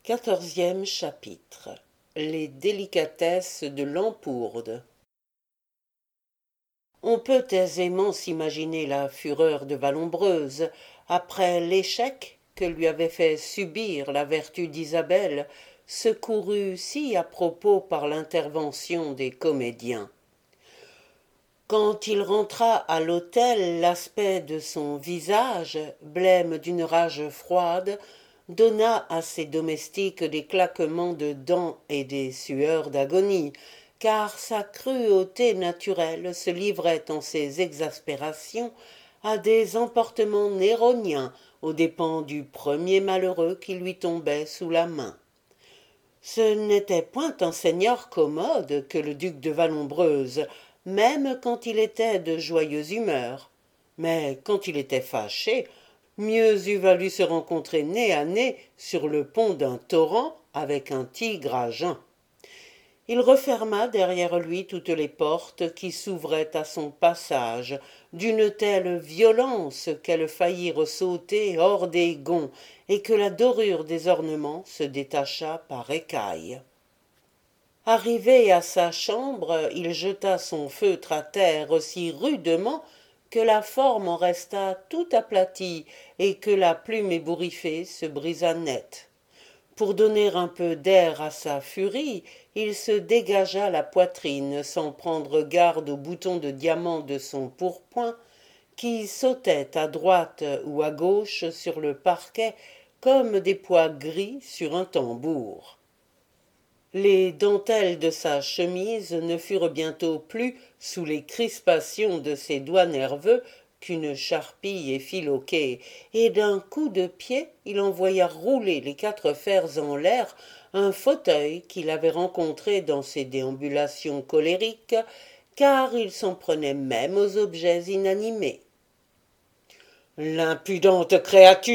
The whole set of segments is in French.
14e chapitre. Les délicatesses de l'Empourde. On peut aisément s'imaginer la fureur de Vallombreuse après l'échec que lui avait fait subir la vertu d'Isabelle, secourue si à propos par l'intervention des comédiens. Quand il rentra à l'hôtel, l'aspect de son visage, blême d'une rage froide, donna à ses domestiques des claquements de dents et des sueurs d'agonie, car sa cruauté naturelle se livrait en ses exaspérations à des emportements néroniens aux dépens du premier malheureux qui lui tombait sous la main. Ce n'était point un seigneur commode que le duc de Vallombreuse, même quand il était de joyeuse humeur. Mais quand il était fâché, mieux eût valu se rencontrer nez à nez sur le pont d'un torrent avec un tigre à jeun. Il referma derrière lui toutes les portes qui s'ouvraient à son passage, d'une telle violence qu'elles faillirent sauter hors des gonds, et que la dorure des ornements se détacha par écailles. Arrivé à sa chambre, il jeta son feutre à terre si rudement que la forme en resta tout aplatie et que la plume ébouriffée se brisa net. Pour donner un peu d'air à sa furie, il se dégagea la poitrine sans prendre garde aux boutons de diamant de son pourpoint qui sautaient à droite ou à gauche sur le parquet comme des pois gris sur un tambour. Les dentelles de sa chemise ne furent bientôt plus sous les crispations de ses doigts nerveux qu'une charpie effiloquée, et d'un coup de pied il envoya rouler les 4 fers en l'air un fauteuil qu'il avait rencontré dans ses déambulations colériques, car il s'en prenait même aux objets inanimés. « L'impudente créature !»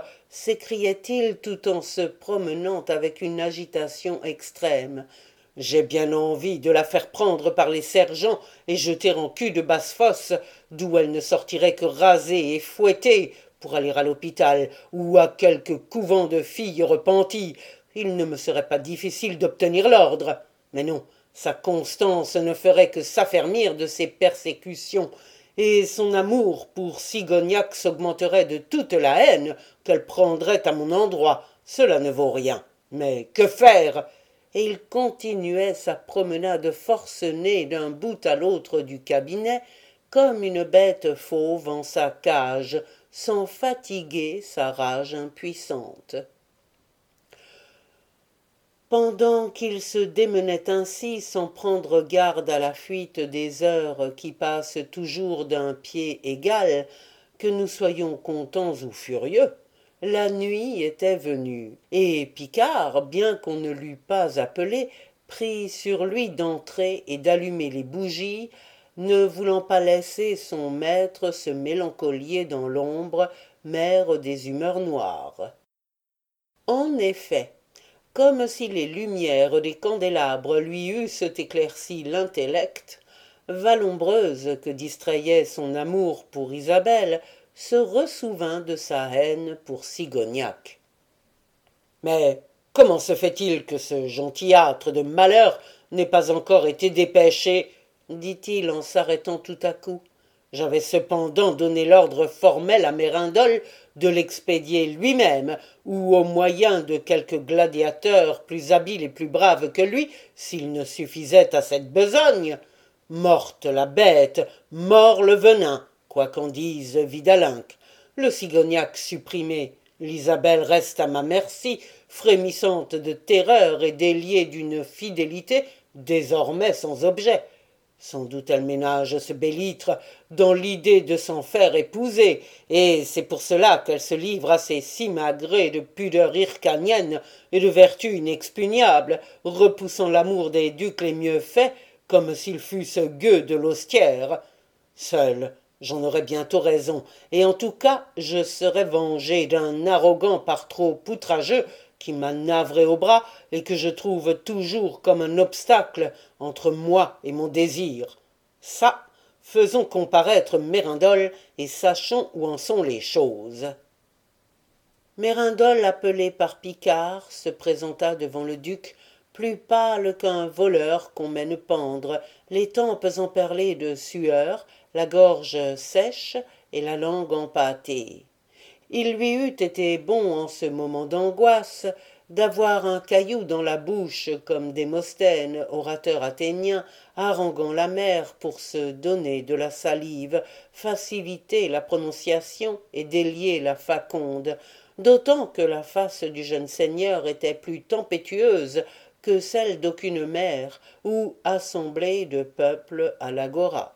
s'écriait-il tout en se promenant avec une agitation extrême. « J'ai bien envie de la faire prendre par les sergents et jeter en cul de basse-fosse, d'où elle ne sortirait que rasée et fouettée, pour aller à l'hôpital ou à quelque couvent de filles repenties. Il ne me serait pas difficile d'obtenir l'ordre. Mais non, sa constance ne ferait que s'affermir de ses persécutions, et son amour pour Sigognac s'augmenterait de toute la haine qu'elle prendrait à mon endroit. Cela ne vaut rien. Mais que faire ?» Et il continuait sa promenade forcenée d'un bout à l'autre du cabinet, comme une bête fauve en sa cage, sans fatiguer sa rage impuissante. Pendant qu'il se démenait ainsi sans prendre garde à la fuite des heures qui passent toujours d'un pied égal, que nous soyons contents ou furieux, la nuit était venue, et Picard, bien qu'on ne l'eût pas appelé, prit sur lui d'entrer et d'allumer les bougies, ne voulant pas laisser son maître se mélancolier dans l'ombre, mère des humeurs noires. En effet, comme si les lumières des candélabres lui eussent éclairci l'intellect, Vallombreuse, que distrayait son amour pour Isabelle, se ressouvint de sa haine pour Sigognac. « Mais comment se fait-il que ce gentillâtre de malheur n'ait pas encore été dépêché ?» dit-il en s'arrêtant tout à coup. « J'avais cependant donné l'ordre formel à Mérindole de l'expédier lui-même, ou au moyen de quelque gladiateur plus habile et plus brave que lui, s'il ne suffisait à cette besogne. Morte la bête, mort le venin, quoi qu'en dise Vidalinck. Le Sigognac supprimé, l'Isabelle reste à ma merci, frémissante de terreur et déliée d'une fidélité désormais sans objet. Sans doute elle ménage ce bélître dans l'idée de s'en faire épouser, et c'est pour cela qu'elle se livre à ces simagrées de pudeur hircanienne et de vertu inexpugnable, repoussant l'amour des ducs les mieux faits, comme s'ils fussent gueux de l'Ostière. Seul, j'en aurais bientôt raison, et en tout cas je serais vengé d'un arrogant par trop outrageux qui m'a navré au bras et que je trouve toujours comme un obstacle entre moi et mon désir. Ça, faisons comparaître Mérindole et sachons où en sont les choses. » Mérindole, appelé par Picard, se présenta devant le duc, plus pâle qu'un voleur qu'on mène pendre, les tempes emperlées de sueur, la gorge sèche et la langue empâtée. Il lui eût été bon, en ce moment d'angoisse, d'avoir un caillou dans la bouche comme Démosthène, orateur athénien, haranguant la mer pour se donner de la salive, faciliter la prononciation et délier la faconde, d'autant que la face du jeune seigneur était plus tempétueuse que celle d'aucune mer ou assemblée de peuple à l'agora.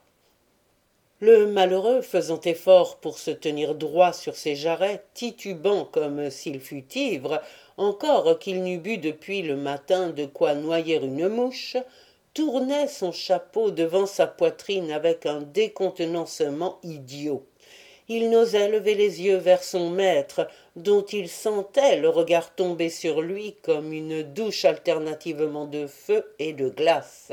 Le malheureux, faisant effort pour se tenir droit sur ses jarrets, titubant comme s'il fût ivre, encore qu'il n'eût bu depuis le matin de quoi noyer une mouche, tournait son chapeau devant sa poitrine avec un décontenancement idiot. Il n'osait lever les yeux vers son maître, dont il sentait le regard tomber sur lui comme une douche alternativement de feu et de glace.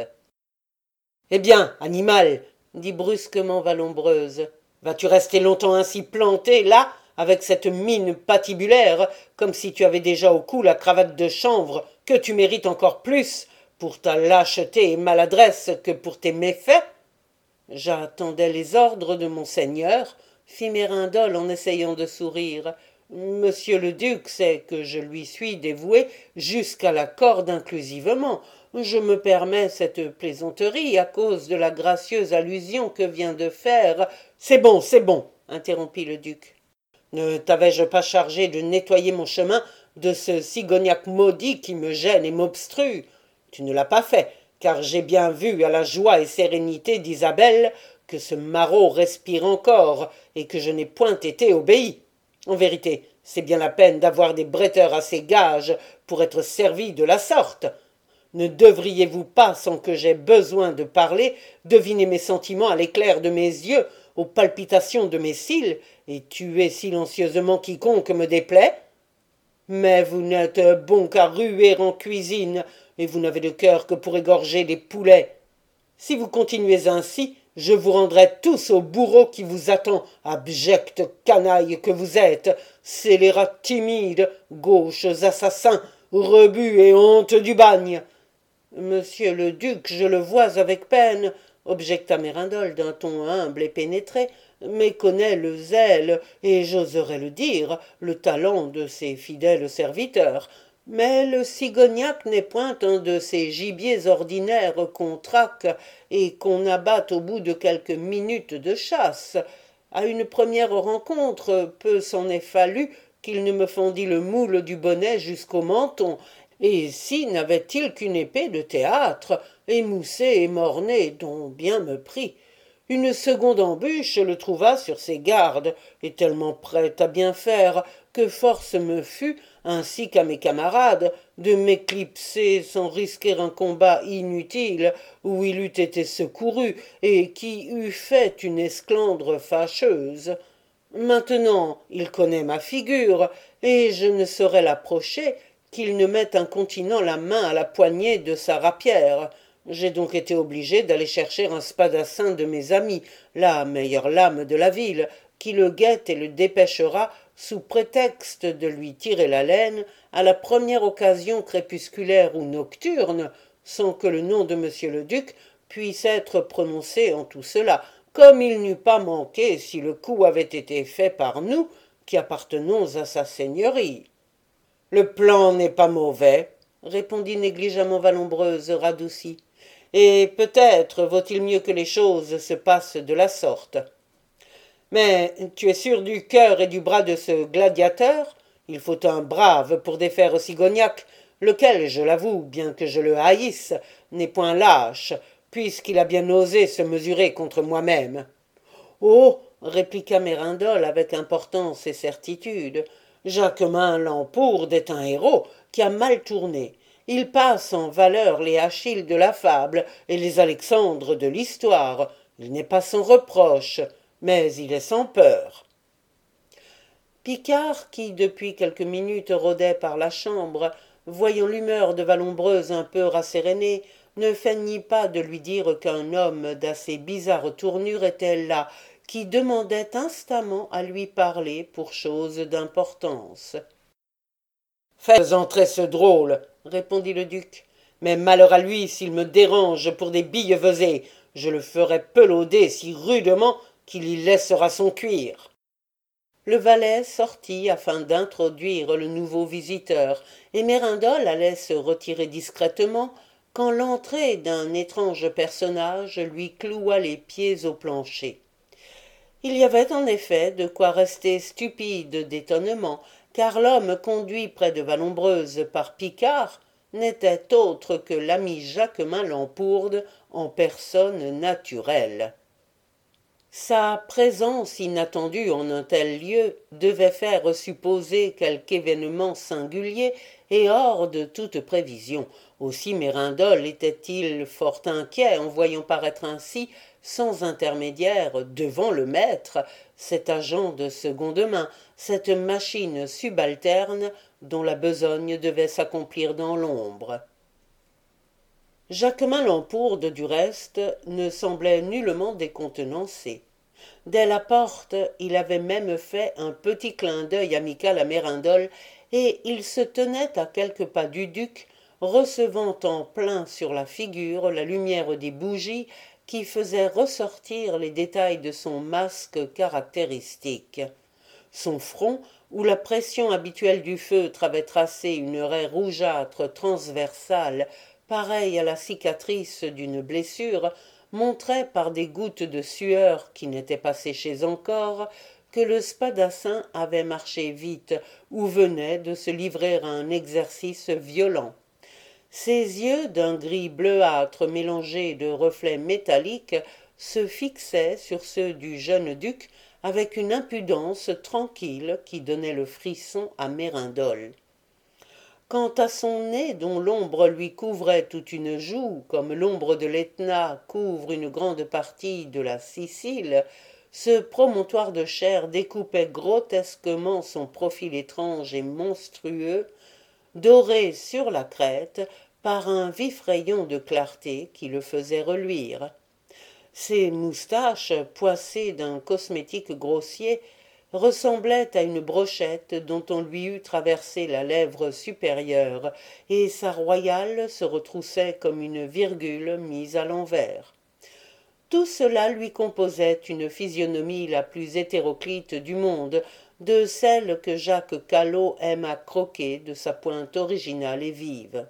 « Eh bien, animal !» dit brusquement Vallombreuse. « Vas-tu rester longtemps ainsi planté, là, avec cette mine patibulaire, comme si tu avais déjà au cou la cravate de chanvre, que tu mérites encore plus pour ta lâcheté et maladresse que pour tes méfaits ?» « J'attendais les ordres de monseigneur, » fit Mérindole en essayant de sourire. « Monsieur le duc sait que je lui suis dévoué jusqu'à la corde inclusivement. Je me permets cette plaisanterie à cause de la gracieuse allusion que vient de faire. »« C'est bon, interrompit le duc. Ne t'avais-je pas chargé de nettoyer mon chemin de ce cigognac maudit qui me gêne et m'obstrue? Tu ne l'as pas fait, car j'ai bien vu à la joie et sérénité d'Isabelle que ce maraud respire encore et que je n'ai point été obéi. En vérité, c'est bien la peine d'avoir des bretteurs assez gages pour être servis de la sorte. Ne devriez-vous pas, sans que j'aie besoin de parler, deviner mes sentiments à l'éclair de mes yeux, aux palpitations de mes cils, et tuer silencieusement quiconque me déplaît? Mais vous n'êtes bon qu'à ruer en cuisine, et vous n'avez de cœur que pour égorger des poulets. Si vous continuez ainsi, je vous rendrai tous au bourreau qui vous attend, abjectes canailles que vous êtes, scélérats timides, gauches assassins, rebuts et honte du bagne. Monsieur le duc, je le vois avec peine, objecta Mérindole d'un ton humble et pénétré, méconnaît le zèle, et j'oserais le dire, le talent de ses fidèles serviteurs. Mais le cigognac n'est point un de ces gibiers ordinaires qu'on traque et qu'on abatte au bout de quelques minutes de chasse. À une première rencontre, peu s'en est fallu qu'il ne me fendît le moule du bonnet jusqu'au menton, et si n'avait-il qu'une épée de théâtre, émoussée et mornée, dont bien me prit. Une seconde embûche le trouva sur ses gardes, et tellement prêt à bien faire, que force me fut, ainsi qu'à mes camarades, de m'éclipser sans risquer un combat inutile où il eût été secouru, et qui eût fait une esclandre fâcheuse. Maintenant il connaît ma figure, et je ne saurais l'approcher qu'il ne mette incontinent la main à la poignée de sa rapière. J'ai donc été obligé d'aller chercher un spadassin de mes amis, la meilleure lame de la ville, qui le guette et le dépêchera, sous prétexte de lui tirer la laine, à la première occasion crépusculaire ou nocturne, sans que le nom de monsieur le duc puisse être prononcé en tout cela, comme il n'eût pas manqué si le coup avait été fait par nous, qui appartenons à sa seigneurie. « Le plan n'est pas mauvais, » répondit négligemment Vallombreuse radoucie, « et peut-être vaut-il mieux que les choses se passent de la sorte. Mais tu es sûr du cœur et du bras de ce gladiateur? Il faut un brave pour défaire Cigognac, lequel, je l'avoue, bien que je le haïsse, n'est point lâche, puisqu'il a bien osé se mesurer contre moi-même. »« Oh » répliqua Mérindole avec importance et certitude, « Jaquemin l'Empourde est un héros qui a mal tourné. Il passe en valeur les Achilles de la fable et les Alexandres de l'histoire. Il n'est pas sans reproche, mais il est sans peur. » Picard, qui depuis quelques minutes rôdait par la chambre, voyant l'humeur de Vallombreuse un peu rassérénée, ne feignit pas de lui dire qu'un homme d'assez bizarre tournure était là, qui demandait instamment à lui parler pour chose d'importance. Faites entrer ce drôle, répondit le duc. Mais malheur à lui s'il me dérange pour des billevesées. Je le ferai pelauder si rudement qu'il y laissera son cuir. Le valet sortit afin d'introduire le nouveau visiteur, et Mérindole allait se retirer discrètement quand l'entrée d'un étrange personnage lui cloua les pieds au plancher. Il y avait en effet de quoi rester stupide d'étonnement, car l'homme conduit près de Vallombreuse par Picard n'était autre que l'ami Jaquemin Lampourde en personne naturelle. Sa présence inattendue en un tel lieu devait faire supposer quelque événement singulier et hors de toute prévision. Aussi Mérindole était-il fort inquiet en voyant paraître ainsi, sans intermédiaire, devant le maître, cet agent de seconde main, cette machine subalterne dont la besogne devait s'accomplir dans l'ombre. Jaquemin Lampourde, du reste, ne semblait nullement décontenancé. Dès la porte, il avait même fait un petit clin d'œil amical à Mérindole, et il se tenait à quelques pas du duc, recevant en plein sur la figure la lumière des bougies qui faisaient ressortir les détails de son masque caractéristique. Son front, où la pression habituelle du feutre avait tracé une raie rougeâtre transversale, pareille à la cicatrice d'une blessure, montrait par des gouttes de sueur qui n'étaient pas séchées encore que le spadassin avait marché vite ou venait de se livrer à un exercice violent. Ses yeux, d'un gris bleuâtre mélangé de reflets métalliques, se fixaient sur ceux du jeune duc avec une impudence tranquille qui donnait le frisson à Mérindole. Quant à son nez, dont l'ombre lui couvrait toute une joue, comme l'ombre de l'Etna couvre une grande partie de la Sicile, ce promontoire de chair découpait grotesquement son profil étrange et monstrueux, doré sur la crête par un vif rayon de clarté qui le faisait reluire. Ses moustaches, poissées d'un cosmétique grossier, ressemblait à une brochette dont on lui eût traversé la lèvre supérieure, et sa royale se retroussait comme une virgule mise à l'envers. Tout cela lui composait une physionomie la plus hétéroclite du monde, de celle que Jacques Callot aime à croquer de sa pointe originale et vive.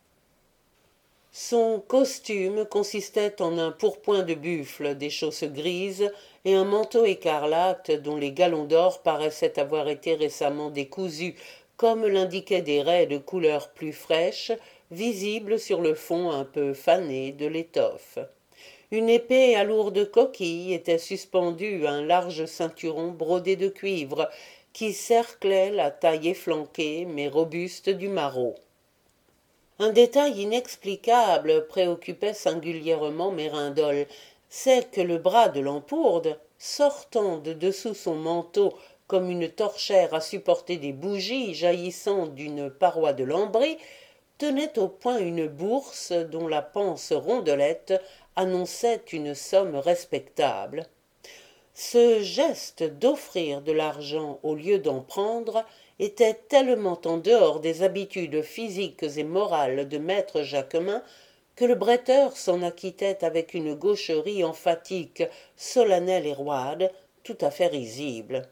Son costume consistait en un pourpoint de buffle, des chausses grises et un manteau écarlate dont les galons d'or paraissaient avoir été récemment décousus, comme l'indiquaient des raies de couleur plus fraîche, visibles sur le fond un peu fané de l'étoffe. Une épée à lourde coquille était suspendue à un large ceinturon brodé de cuivre, qui cerclait la taille efflanquée mais robuste du maraud. Un détail inexplicable préoccupait singulièrement Mérindole, c'est que le bras de Lampourde, sortant de dessous son manteau comme une torchère à supporter des bougies jaillissant d'une paroi de lambris, tenait au poing une bourse dont la panse rondelette annonçait une somme respectable. Ce geste d'offrir de l'argent au lieu d'en prendre était tellement en dehors des habitudes physiques et morales de maître Jaquemin que le bretteur s'en acquittait avec une gaucherie emphatique, solennelle et roide, tout à fait risible.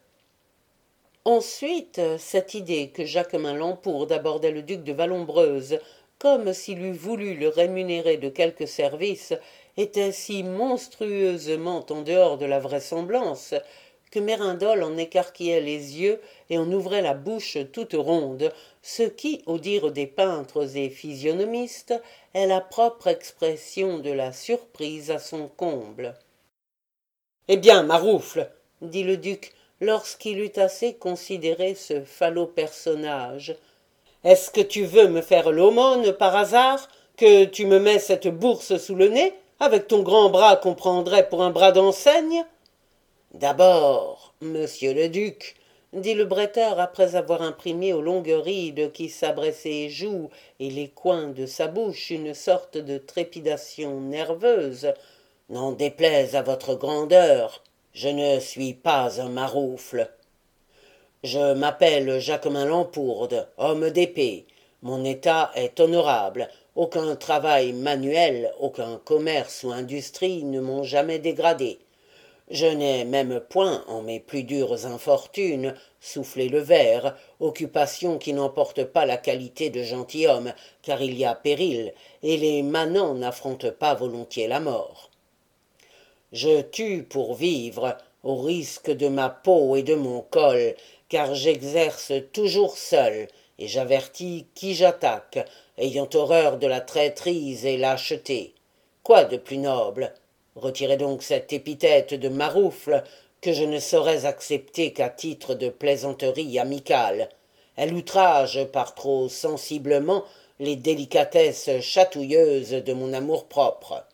Ensuite, cette idée que Jaquemin Lampourde abordait le duc de Vallombreuse comme s'il eût voulu le rémunérer de quelque service était si monstrueusement en dehors de la vraisemblance que Mérindole en écarquillait les yeux et en ouvrait la bouche toute ronde, ce qui, au dire des peintres et physionomistes, est la propre expression de la surprise à son comble. « Eh bien, Maroufle, dit le duc, lorsqu'il eut assez considéré ce personnage, est-ce que tu veux me faire l'aumône par hasard, que tu me mets cette bourse sous le nez, avec ton grand bras qu'on prendrait pour un bras d'enseigne ? D'abord, monsieur le duc, dit le bretteur après avoir imprimé aux longues rides qui sabraient ses joues et les coins de sa bouche une sorte de trépidation nerveuse, n'en déplaise à votre grandeur, je ne suis pas un maroufle. Je m'appelle Jaquemin Lampourde, homme d'épée. Mon état est honorable. Aucun travail manuel, aucun commerce ou industrie ne m'ont jamais dégradé. Je n'ai même point, en mes plus dures infortunes, soufflé le verre, occupation qui n'emporte pas la qualité de gentilhomme, car il y a péril, et les manants n'affrontent pas volontiers la mort. Je tue pour vivre, au risque de ma peau et de mon col, car j'exerce toujours seul, et j'avertis qui j'attaque, ayant horreur de la traîtrise et lâcheté. Quoi de plus noble? Retirez donc cette épithète de maroufle que je ne saurais accepter qu'à titre de plaisanterie amicale. Elle outrage par trop sensiblement les délicatesses chatouilleuses de mon amour-propre.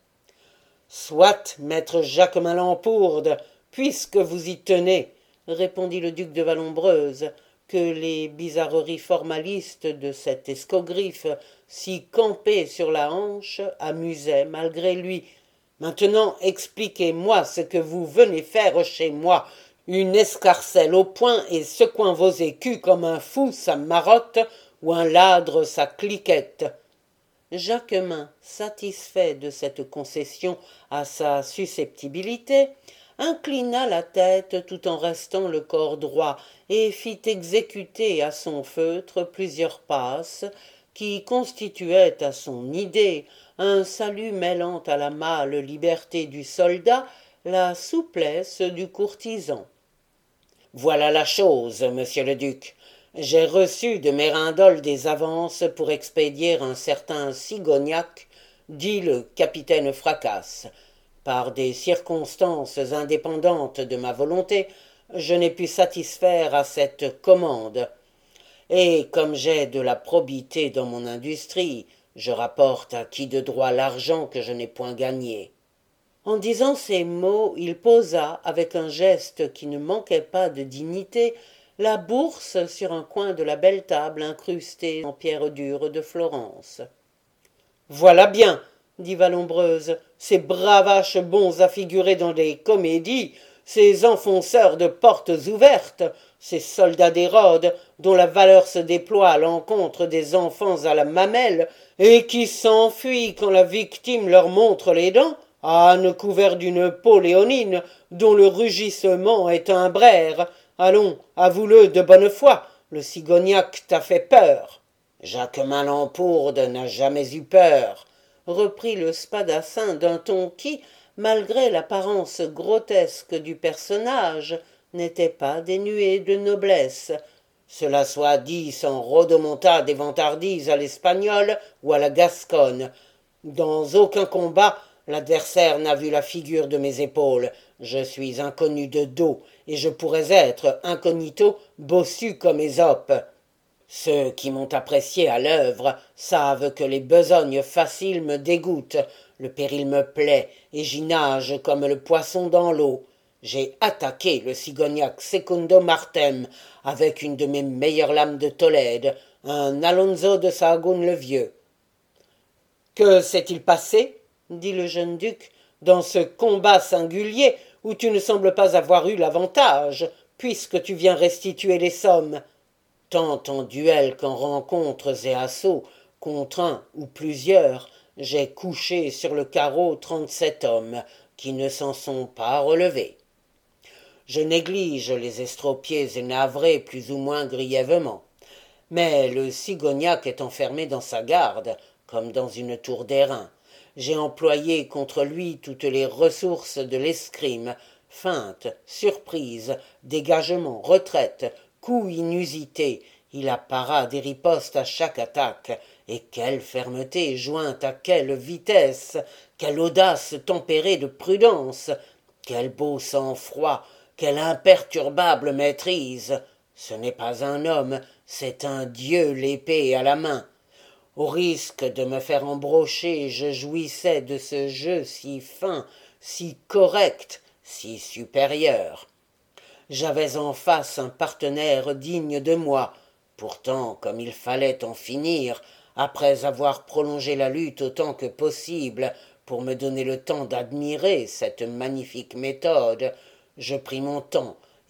Soit, maître Jaquemin Lampourde, puisque vous y tenez, répondit le duc de Vallombreuse, que les bizarreries formalistes de cet escogriffe, si campé sur la hanche, amusaient malgré lui. Maintenant, expliquez-moi ce que vous venez faire chez moi. Une escarcelle au poing et secouant vos écus comme un fou sa marotte ou un ladre sa cliquette. Jaquemin, satisfait de cette concession à sa susceptibilité, inclina la tête tout en restant le corps droit et fit exécuter à son feutre plusieurs passes qui constituaient à son idée un salut mêlant à la mâle liberté du soldat la souplesse du courtisan. Voilà la chose, monsieur le duc. J'ai reçu de Mérindole des avances pour expédier un certain Sigognac, dit le capitaine Fracasse. Par des circonstances indépendantes de ma volonté, je n'ai pu satisfaire à cette commande. Et comme j'ai de la probité dans mon industrie, je rapporte à qui de droit l'argent que je n'ai point gagné. En disant ces mots, il posa, avec un geste qui ne manquait pas de dignité, la bourse sur un coin de la belle table incrustée en pierre dure de Florence. Voilà bien, dit Vallombreuse, ces bravaches bons à figurer dans des comédies, ces enfonceurs de portes ouvertes, ces soldats d'Hérode dont la valeur se déploie à l'encontre des enfants à la mamelle et qui s'enfuient quand la victime leur montre les dents, âne couvert d'une peau léonine dont le rugissement est un braire. Allons, avoue-le de bonne foi, le Sigognac t'a fait peur. Jaquemin Lampourde n'a jamais eu peur, reprit le spadassin d'un ton qui, malgré l'apparence grotesque du personnage, n'était pas dénué de noblesse. Cela soit dit sans rodomontade et vantardise à l'espagnole ou à la gasconne. Dans aucun combat, l'adversaire n'a vu la figure de mes épaules. Je suis inconnu de dos, et je pourrais être, incognito, bossu comme Ésope. Ceux qui m'ont apprécié à l'œuvre savent que les besognes faciles me dégoûtent, le péril me plaît, et j'y nage comme le poisson dans l'eau. J'ai attaqué le Sigognac Secundo Martem avec une de mes meilleures lames de Tolède, un Alonso de Sahagún le Vieux. Que s'est-il passé, dit le jeune duc, dans ce combat singulier où tu ne sembles pas avoir eu l'avantage, puisque tu viens restituer les sommes? Tant en duel qu'en rencontres et assauts, contre un ou plusieurs, j'ai couché sur le carreau 37 hommes qui ne s'en sont pas relevés. Je néglige les estropiés et navrés plus ou moins grièvement. Mais le Sigognac est enfermé dans sa garde, comme dans une tour d'airain. J'ai employé contre lui toutes les ressources de l'escrime, feinte, surprise, dégagement, retraite, coups inusités. Il a parade et riposte à chaque attaque. Et quelle fermeté jointe à quelle vitesse, quelle audace tempérée de prudence, quel beau sang-froid, quelle imperturbable maîtrise. Ce n'est pas un homme, c'est un dieu l'épée à la main. Au risque de me faire embrocher, je jouissais de ce jeu si fin, si correct, si supérieur. J'avais en face un partenaire digne de moi. Pourtant, comme il fallait en finir, après avoir prolongé la lutte autant que possible pour me donner le temps d'admirer cette magnifique méthode, je pris mon temps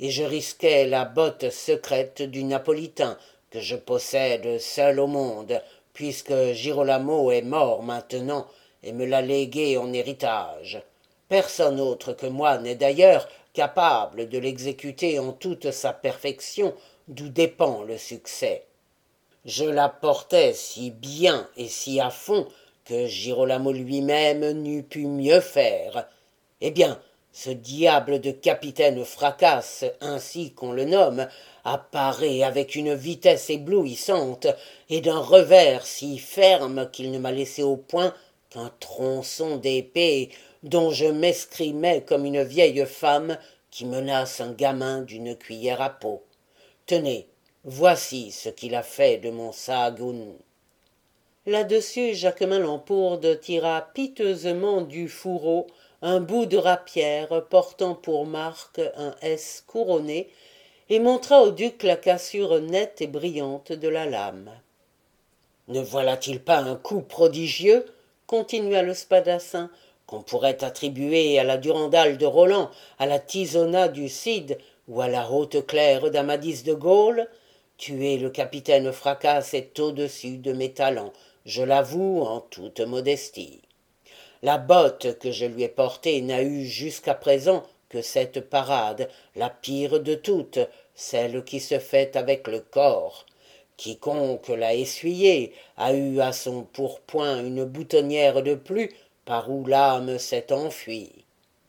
et je risquais la botte secrète du Napolitain, que je possède seul au monde, puisque Girolamo est mort maintenant et me l'a légué en héritage. Personne autre que moi n'est d'ailleurs capable de l'exécuter en toute sa perfection, d'où dépend le succès. Je la portais si bien et si à fond que Girolamo lui-même n'eût pu mieux faire. Eh bien, ce diable de capitaine Fracasse, ainsi qu'on le nomme, apparaît avec une vitesse éblouissante et d'un revers si ferme qu'il ne m'a laissé au point qu'un tronçon d'épée dont je m'escrimais comme une vieille femme qui menace un gamin d'une cuillère à peau. Tenez, voici ce qu'il a fait de mon Sahagún. Là-dessus, Jaquemin Lampourde tira piteusement du fourreau un bout de rapière portant pour marque un S couronné et montra au duc la cassure nette et brillante de la lame. Ne voilà-t-il pas un coup prodigieux, continua le spadassin, qu'on pourrait attribuer à la Durandale de Roland, à la Tisona du Cid ou à la Haute-Claire d'Amadis de Gaulle? Tuer le capitaine Fracasse est au-dessus de mes talents, je l'avoue en toute modestie. La botte que je lui ai portée n'a eu jusqu'à présent que cette parade, la pire de toutes, celle qui se fait avec le corps. Quiconque l'a essuyée a eu à son pourpoint une boutonnière de plus par où l'âme s'est enfuie.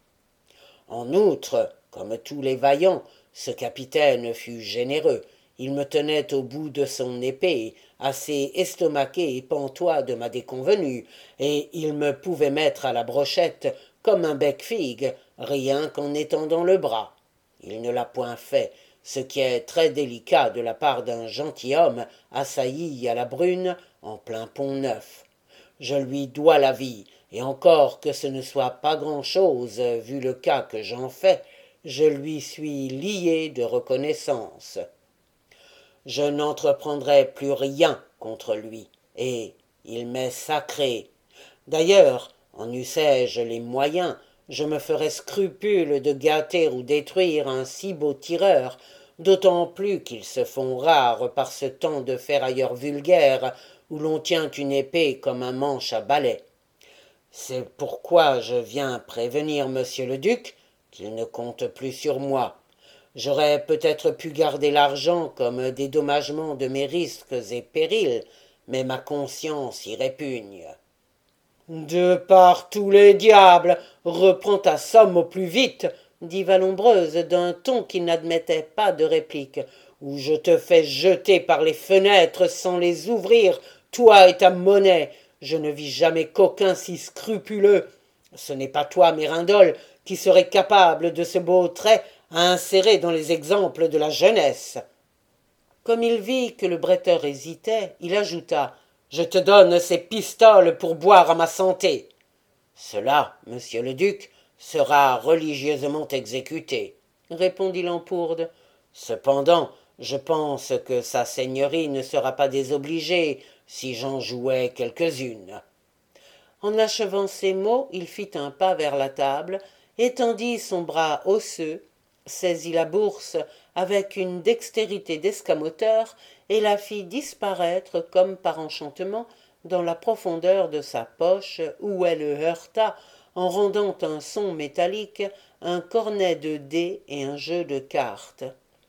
En outre, comme tous les vaillants, ce capitaine fut généreux. Il me tenait au bout de son épée, assez estomaqué et pantois de ma déconvenue, et il me pouvait mettre à la brochette comme un bec-figue, rien qu'en étendant le bras. Il ne l'a point fait, ce qui est très délicat de la part d'un gentilhomme assailli à la brune en plein Pont-Neuf. Je lui dois la vie, et encore que ce ne soit pas grand-chose vu le cas que j'en fais, je lui suis lié de reconnaissance. Je n'entreprendrai plus rien contre lui, et il m'est sacré. D'ailleurs, en eussé-je les moyens, je me ferais scrupule de gâter ou détruire un si beau tireur, d'autant plus qu'ils se font rares par ce temps de ferrailleurs vulgaires où l'on tient une épée comme un manche à balai. C'est pourquoi je viens prévenir monsieur le duc qu'il ne compte plus sur moi. J'aurais peut-être pu garder l'argent comme dédommagement de mes risques et périls, mais ma conscience y répugne. De par tous les diables, reprends ta somme au plus vite, dit Vallombreuse d'un ton qui n'admettait pas de réplique, ou je te fais jeter par les fenêtres sans les ouvrir, toi et ta monnaie. Je ne vis jamais coquin si scrupuleux. Ce n'est pas toi, Mérindole, qui serais capable de ce beau trait à insérer dans les exemples de la jeunesse. Comme il vit que le bretteur hésitait, il ajouta « Je te donne ces pistoles pour boire à ma santé. » Cela, monsieur le duc, sera religieusement exécuté, répondit Lampourde. Cependant, je pense que sa seigneurie ne sera pas désobligée si j'en jouais quelques-unes. En achevant ces mots, il fit un pas vers la table, étendit son bras osseux, saisit la bourse avec une dextérité d'escamoteur et la fit disparaître comme par enchantement dans la profondeur de sa poche où elle heurta, en rendant un son métallique, un cornet de dés et un jeu de cartes.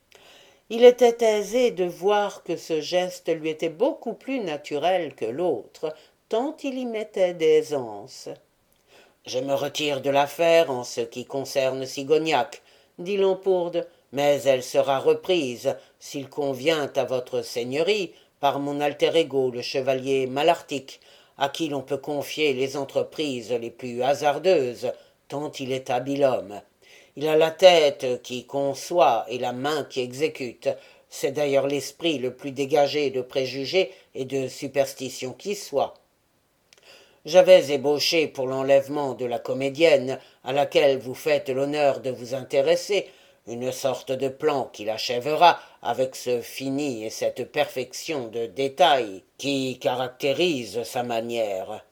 Il était aisé de voir que ce geste lui était beaucoup plus naturel que l'autre, tant il y mettait d'aisance. « Je me retire de l'affaire en ce qui concerne Sigognac, dit Lampourde, mais elle sera reprise, s'il convient à votre seigneurie, par mon alter ego, le chevalier Malartic, à qui l'on peut confier les entreprises les plus hasardeuses, tant il est habile homme. Il a la tête qui conçoit et la main qui exécute. C'est d'ailleurs l'esprit le plus dégagé de préjugés et de superstitions qui soit. J'avais ébauché pour l'enlèvement de la comédienne, à laquelle vous faites l'honneur de vous intéresser, une sorte de plan qui l'achèvera avec ce fini et cette perfection de détail qui caractérise sa manière.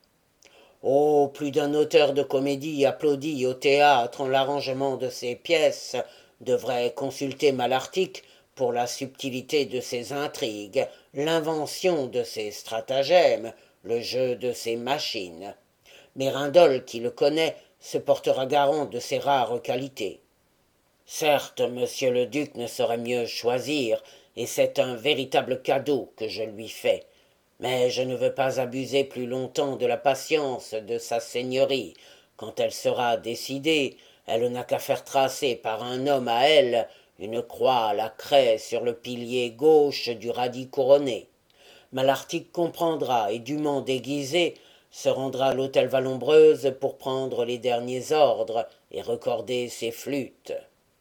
Oh, plus d'un auteur de comédie applaudit au théâtre en l'arrangement de ses pièces devrait consulter Malartic pour la subtilité de ses intrigues, l'invention de ses stratagèmes, le jeu de ses machines. Mérindole, qui le connaît, se portera garant de ses rares qualités. Certes, monsieur le duc ne saurait mieux choisir, et c'est un véritable cadeau que je lui fais. Mais je ne veux pas abuser plus longtemps de la patience de sa seigneurie. Quand elle sera décidée, elle n'a qu'à faire tracer par un homme à elle une croix à la craie sur le pilier gauche du radis couronné. Malartic comprendra et, dûment déguisé, se rendra à l'hôtel Vallombreuse pour prendre les derniers ordres et recorder ses flûtes.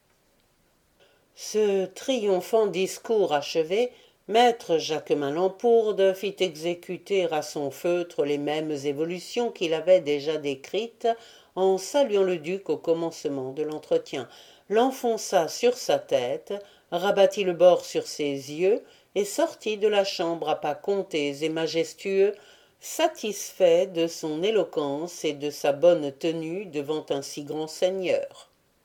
Ce triomphant discours achevé, maître Jaquemin Lampourde fit exécuter à son feutre les mêmes évolutions qu'il avait déjà décrites en saluant le duc au commencement de l'entretien, l'enfonça sur sa tête, rabattit le bord sur ses yeux et sortit de la chambre à pas comptés et majestueux, satisfait de son éloquence et de sa bonne tenue devant un si grand seigneur.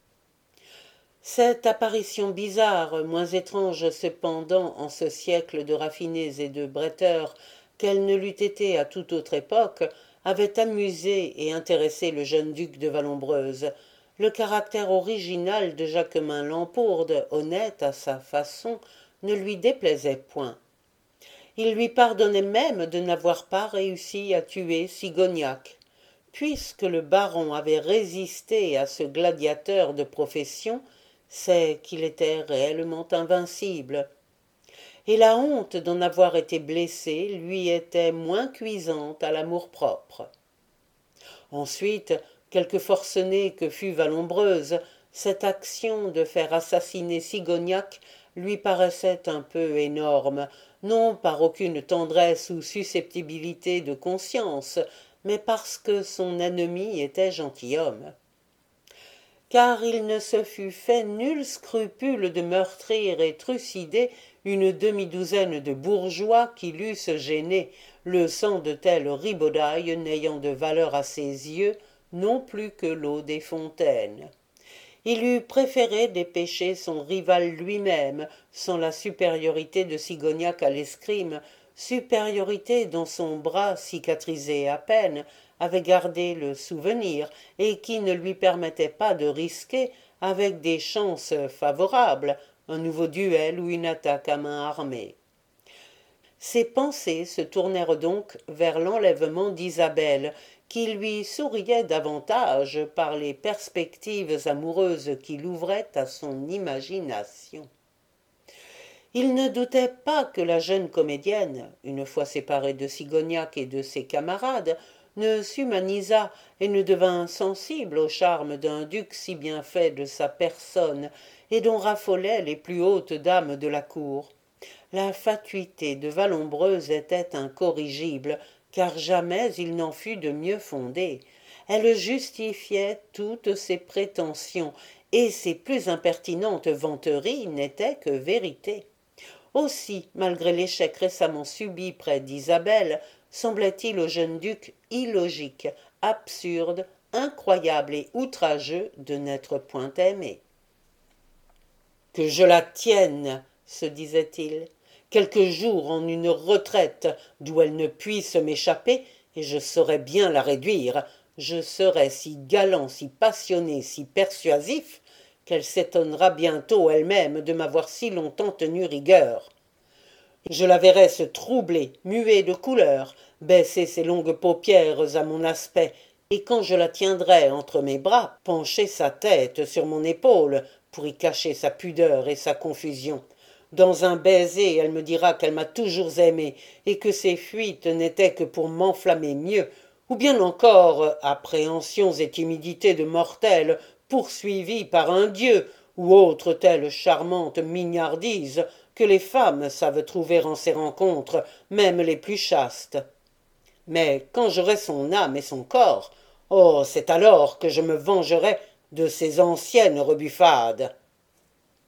Cette apparition bizarre, moins étrange cependant en ce siècle de raffinés et de bretteurs qu'elle ne l'eût été à toute autre époque, avait amusé et intéressé le jeune duc de Vallombreuse. Le caractère original de Jaquemin Lampourde, honnête à sa façon, ne lui déplaisait point. Il lui pardonnait même de n'avoir pas réussi à tuer Sigognac. Puisque le baron avait résisté à ce gladiateur de profession, c'est qu'il était réellement invincible. Et la honte d'en avoir été blessé lui était moins cuisante à l'amour-propre. Ensuite, quelque forcenée que fût Vallombreuse, cette action de faire assassiner Sigognac lui paraissait un peu énorme, non par aucune tendresse ou susceptibilité de conscience, mais parce que son ennemi était gentilhomme. Car il ne se fût fait nul scrupule de meurtrir et trucider une demi-douzaine de bourgeois qui l'eussent gêné, le sang de telle ribaudaille n'ayant de valeur à ses yeux non plus que l'eau des fontaines. Il eût préféré dépêcher son rival lui-même, sans la supériorité de Sigognac à l'escrime, supériorité dont son bras, cicatrisé à peine, avait gardé le souvenir, et qui ne lui permettait pas de risquer, avec des chances favorables, un nouveau duel ou une attaque à main armée. Ses pensées se tournèrent donc vers l'enlèvement d'Isabelle, qui lui souriait davantage par les perspectives amoureuses qu'il ouvrait à son imagination. Il ne doutait pas que la jeune comédienne, une fois séparée de Sigognac et de ses camarades, ne s'humanisât et ne devint sensible au charme d'un duc si bien fait de sa personne et dont raffolaient les plus hautes dames de la cour. La fatuité de Vallombreuse était incorrigible, car jamais il n'en fut de mieux fondée. Elle justifiait toutes ses prétentions, et ses plus impertinentes vanteries n'étaient que vérité. Aussi, malgré l'échec récemment subi près d'Isabelle, semblait-il au jeune duc illogique, absurde, incroyable et outrageux de n'être point aimé. « Que je la tienne !» se disait-il, « quelques jours en une retraite d'où elle ne puisse m'échapper, et je saurais bien la réduire. Je serais si galant, si passionné, si persuasif, qu'elle s'étonnera bientôt elle-même de m'avoir si longtemps tenu rigueur. Je la verrais se troubler, muer de couleur, baisser ses longues paupières à mon aspect, et quand je la tiendrais entre mes bras, pencher sa tête sur mon épaule pour y cacher sa pudeur et sa confusion. Dans un baiser, elle me dira qu'elle m'a toujours aimé et que ses fuites n'étaient que pour m'enflammer mieux, ou bien encore appréhensions et timidités de mortels poursuivis par un dieu, ou autre telle charmante mignardise que les femmes savent trouver en ces rencontres, même les plus chastes. Mais quand j'aurai son âme et son corps, oh, c'est alors que je me vengerai de ces anciennes rebuffades.